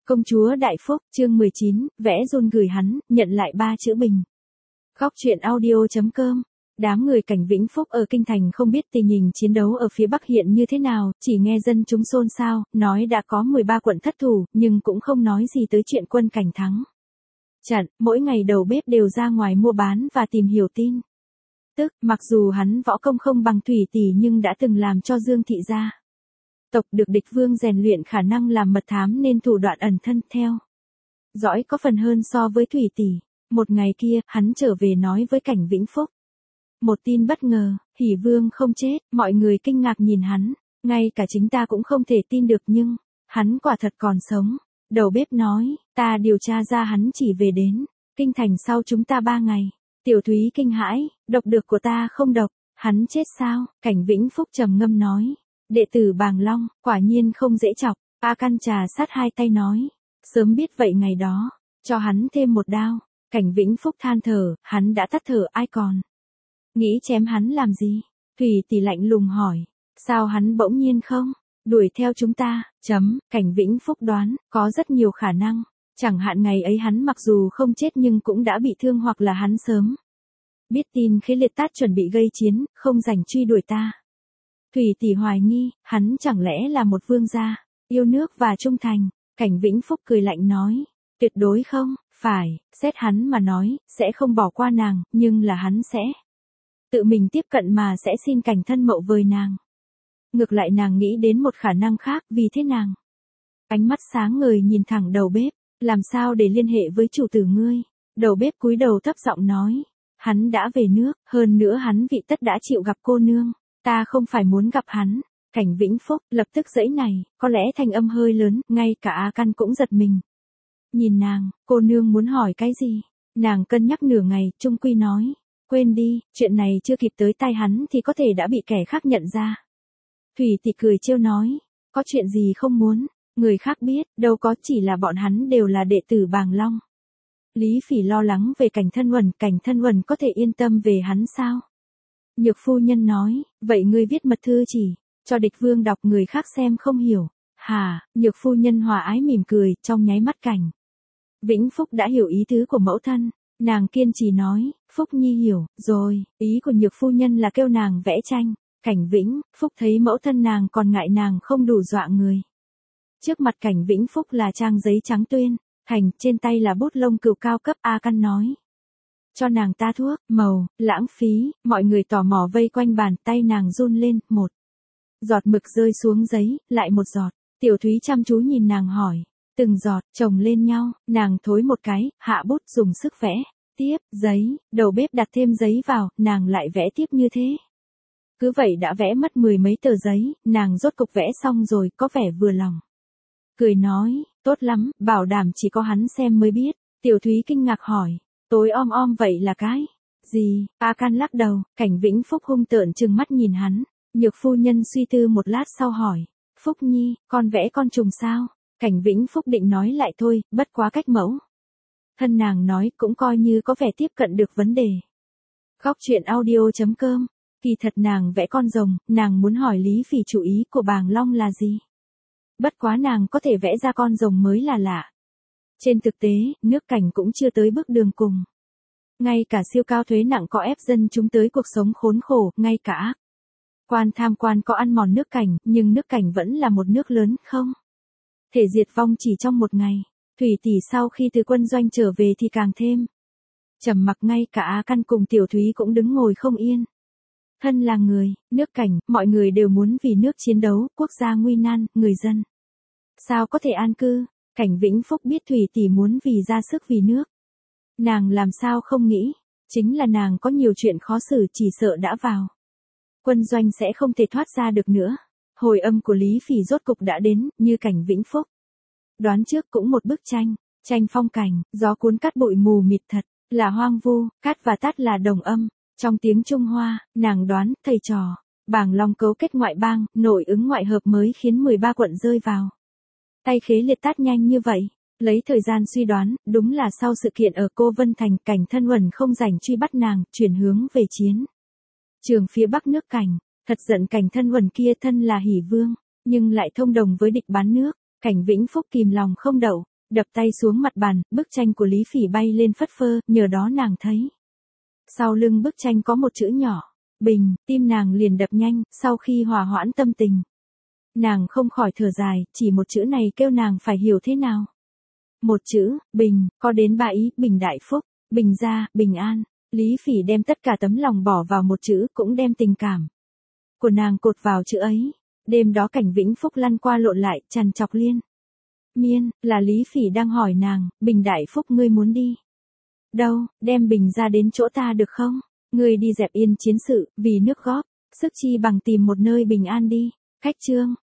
Công chúa Đại Phúc, chương 19, vẽ run gửi hắn, nhận lại 3 chữ bình. Khóc chuyện audio.com. Đám người Cảnh Vĩnh Phúc ở Kinh Thành không biết tình hình chiến đấu ở phía Bắc hiện như thế nào, chỉ nghe dân chúng xôn xao, nói đã có 13 quận thất thủ, nhưng cũng không nói gì tới chuyện quân Cảnh thắng trận. Mỗi ngày đầu bếp đều ra ngoài mua bán và tìm hiểu tin tức, mặc dù hắn võ công không bằng Thủy Tỷ nhưng đã từng làm cho Dương thị gia tộc được địch vương rèn luyện khả năng làm mật thám nên thủ đoạn ẩn thân theo dõi có phần hơn so với Thủy Tỷ. Một ngày kia, hắn trở về nói với Cảnh Vĩnh Phúc một tin bất ngờ, Hỉ Vương không chết. Mọi người kinh ngạc nhìn hắn, ngay cả chính ta cũng không thể tin được, nhưng hắn quả thật còn sống. Đầu bếp nói, ta điều tra ra hắn chỉ về đến Kinh Thành sau chúng ta 3 ngày. Tiểu Thúy kinh hãi, độc dược của ta không độc, hắn chết sao? Cảnh Vĩnh Phúc trầm ngâm nói, đệ tử Bàng Long, quả nhiên không dễ chọc. A Căn trà sát hai tay nói, sớm biết vậy ngày đó, cho hắn thêm một đao. Cảnh Vĩnh Phúc than thở, hắn đã tắt thở, ai còn nghĩ chém hắn làm gì? Thủy Tỷ lạnh lùng hỏi, sao hắn bỗng nhiên không đuổi theo chúng ta? Cảnh Vĩnh Phúc đoán, có rất nhiều khả năng, chẳng hạn ngày ấy hắn mặc dù không chết nhưng cũng đã bị thương, hoặc là hắn sớm biết tin Khế Liệt Tát chuẩn bị gây chiến, không rảnh truy đuổi ta. Thủy Tỷ hoài nghi, hắn chẳng lẽ là một vương gia yêu nước và trung thành? Cảnh Vĩnh Phúc cười lạnh nói, tuyệt đối không phải, xét hắn mà nói, sẽ không bỏ qua nàng, nhưng là hắn sẽ tự mình tiếp cận mà sẽ xin Cảnh thân mậu với nàng. Ngược lại nàng nghĩ đến một khả năng khác, vì thế nàng ánh mắt sáng ngời nhìn thẳng đầu bếp, làm sao để liên hệ với chủ tử ngươi? Đầu bếp cúi đầu thấp giọng nói, hắn đã về nước, hơn nữa hắn vị tất đã chịu gặp cô nương, ta không phải muốn gặp hắn. Cảnh Vĩnh Phúc lập tức giãy này, có lẽ thanh âm hơi lớn, ngay cả A Căn cũng giật mình. Nhìn nàng, cô nương muốn hỏi cái gì? Nàng cân nhắc nửa ngày, trung quy nói, quên đi, chuyện này chưa kịp tới tai hắn thì có thể đã bị kẻ khác nhận ra. Thủy Tỷ cười trêu nói, có chuyện gì không muốn người khác biết, đâu có, chỉ là bọn hắn đều là đệ tử Bàng Long. Lý Phỉ lo lắng về Cảnh Thân Uẩn có thể yên tâm về hắn sao? Nhược phu nhân nói, vậy ngươi viết mật thư chỉ cho địch vương đọc, người khác xem không hiểu. Hả? Nhược phu nhân hòa ái mỉm cười, trong nháy mắt Cảnh Vĩnh Phúc đã hiểu ý tứ của mẫu thân. Nàng kiên trì nói, Phúc Nhi hiểu rồi, ý của nhược phu nhân là kêu nàng vẽ tranh. Cảnh Vĩnh Phúc thấy mẫu thân nàng còn ngại nàng không đủ dọa người. Trước mặt Cảnh Vĩnh Phúc là trang giấy trắng tuyên thành, trên tay là bút lông cừu cao cấp. A Căn nói, cho nàng ta thuốc màu, lãng phí. Mọi người tò mò vây quanh bàn, tay nàng run lên, một giọt mực rơi xuống giấy, lại một giọt. Tiểu Thúy chăm chú nhìn nàng hỏi, từng giọt chồng lên nhau. Nàng thối một cái, hạ bút dùng sức vẽ tiếp giấy. Đầu bếp đặt thêm giấy vào, nàng lại vẽ tiếp như thế. Cứ vậy đã vẽ mất 10 mấy tờ giấy, nàng rốt cục vẽ xong rồi, có vẻ vừa lòng. Cười nói, tốt lắm, bảo đảm chỉ có hắn xem mới biết. Tiểu Thúy kinh ngạc hỏi, tối om om vậy là cái gì? A Căn lắc đầu. Cảnh Vĩnh Phúc hung tợn trừng mắt nhìn hắn. Nhược phu nhân suy tư một lát sau hỏi, Phúc Nhi, con vẽ con trùng sao? Cảnh Vĩnh Phúc định nói lại thôi, bất quá cách mẫu thân nàng nói cũng coi như có vẻ tiếp cận được vấn đề. Khóc chuyện audio.com. Kỳ thật nàng vẽ con rồng, nàng muốn hỏi Lý Phỉ chủ ý của Bàng Long là gì. Bất quá nàng có thể vẽ ra con rồng mới là lạ. Trên thực tế, nước Cảnh cũng chưa tới bước đường cùng. Ngay cả siêu cao thuế nặng có ép dân chúng tới cuộc sống khốn khổ, ngay cả ác quan tham quan có ăn mòn nước Cảnh, nhưng nước Cảnh vẫn là một nước lớn, không thể diệt vong chỉ trong một ngày. Thủy Tỷ sau khi từ quân doanh trở về thì càng thêm trầm mặc, ngay cả A Căn cùng Tiểu Thúy cũng đứng ngồi không yên. Thân là người nước Cảnh, mọi người đều muốn vì nước chiến đấu, quốc gia nguy nan, người dân sao có thể an cư? Cảnh Vĩnh Phúc biết Thủy Tỷ muốn vì ra sức vì nước. Nàng làm sao không nghĩ, chính là nàng có nhiều chuyện khó xử, chỉ sợ đã vào quân doanh sẽ không thể thoát ra được nữa. Hồi âm của Lý Phỉ rốt cục đã đến, như Cảnh Vĩnh Phúc đoán trước, cũng một bức tranh phong cảnh, gió cuốn cát bụi mù mịt, thật là hoang vu. Cát và tát là đồng âm trong tiếng Trung Hoa. Nàng đoán, thầy trò Bàng Long cấu kết ngoại bang, nội ứng ngoại hợp mới khiến 13 quận rơi vào tay Khế Liệt Tát nhanh như vậy. Lấy thời gian suy đoán, đúng là sau sự kiện ở Cô Vân Thành, Cảnh Thân Uẩn không rảnh truy bắt nàng, chuyển hướng về chiến trường phía bắc nước Cảnh. Thật giận Cảnh Thân Uẩn kia, thân là Hỉ Vương, nhưng lại thông đồng với địch bán nước. Cảnh Vĩnh Phúc kìm lòng không đậu, Đập tay xuống mặt bàn, bức tranh của Lý Phỉ bay lên phất phơ, nhờ đó nàng thấy. Sau lưng bức tranh có một chữ nhỏ, Bình, tim nàng liền đập nhanh, sau khi hòa hoãn tâm tình. Nàng không khỏi thở dài, chỉ một chữ này kêu nàng phải hiểu thế nào. Một chữ, Bình, có đến ba ý, Bình đại phúc, Bình gia, Bình an. Lý Phỉ đem tất cả tấm lòng bỏ vào một chữ, cũng đem tình cảm của nàng cột vào chữ ấy. Đêm đó cảnh Vĩnh Phúc lăn qua lộn lại, trằn trọc liên miên, là Lý Phỉ đang hỏi nàng, Bình đại phúc ngươi muốn đi đâu, đem Bình ra đến chỗ ta được không? Ngươi đi dẹp yên chiến sự, vì nước góp, sức chi bằng tìm một nơi bình an đi. Khách trương.